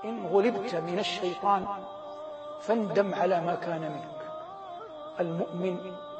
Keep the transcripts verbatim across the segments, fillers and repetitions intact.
إن غلبت من الشيطان فاندم على ما كان منك. المؤمن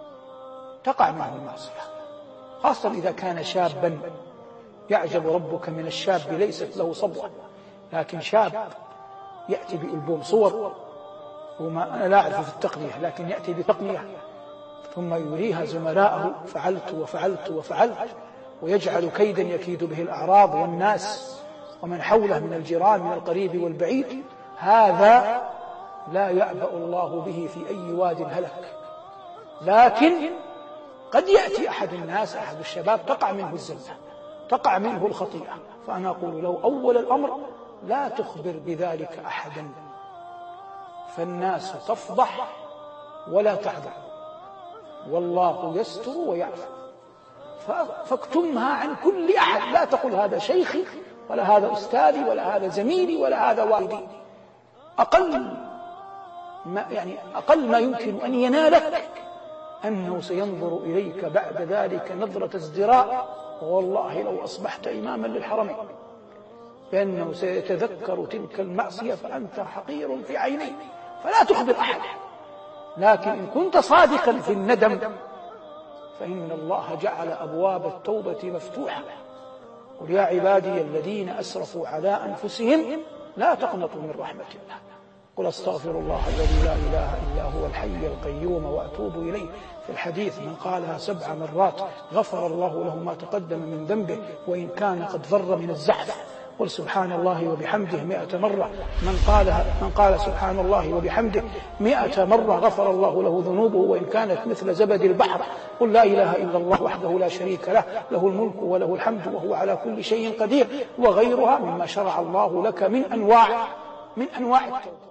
تقع منه المعصية، خاصة إذا كان شابا. يعجب ربك من الشاب ليست له صبوة، لكن شاب يأتي بألبوم صور، وما أنا لا أعرف في التقنية، لكن يأتي بتقنية ثم يريها زملائه فعلت وفعلت وفعلت، ويجعل كيدا يكيد به الأعراض والناس ومن حوله من الجيران من القريب والبعيد. هذا لا يأبأ الله به في أي واد هلك. لكن قد يأتي أحد الناس، أحد الشباب، تقع منه الزلة، تقع منه الخطيئة، فأنا أقول له أول الأمر لا تخبر بذلك أحدا، فالناس تفضح ولا تعذر، والله يستر ويعفو، فاكتمها عن كل أحد. لا تقل هذا شيخي ولا هذا أستاذي ولا هذا زميلي ولا هذا والدي. أقل ما يعني أقل ما يمكن أن ينالك أنه سينظر إليك بعد ذلك نظرة ازدراء، والله لو أصبحت إماما للحرمين، لأنه سيتذكر تلك المعصية فأنت حقير في عينيه، فلا تخبر أحد. لكن إن كنت صادقا في الندم فإن الله جعل أبواب التوبة مفتوحة. قل يا عبادي الذين أسرفوا على أنفسهم لا تقنطوا من رحمة الله، قل استغفر الله الذي لا إله إلا هو الحي القيوم وأتوب إليه. في الحديث من قالها سبع مرات غفر الله له ما تقدم من ذنبه وإن كان قد فر من الزحف. قل سبحان الله وبحمده مئة مرة، من قالها من قال سبحان الله وبحمده مئة مرة غفر الله له ذنوبه وإن كانت مثل زبد البحر. قل لا إله إلا الله وحده لا شريك له، له الملك وله الحمد وهو على كل شيء قدير، وغيرها مما شرع الله لك من أنواع من أنواع التوبة.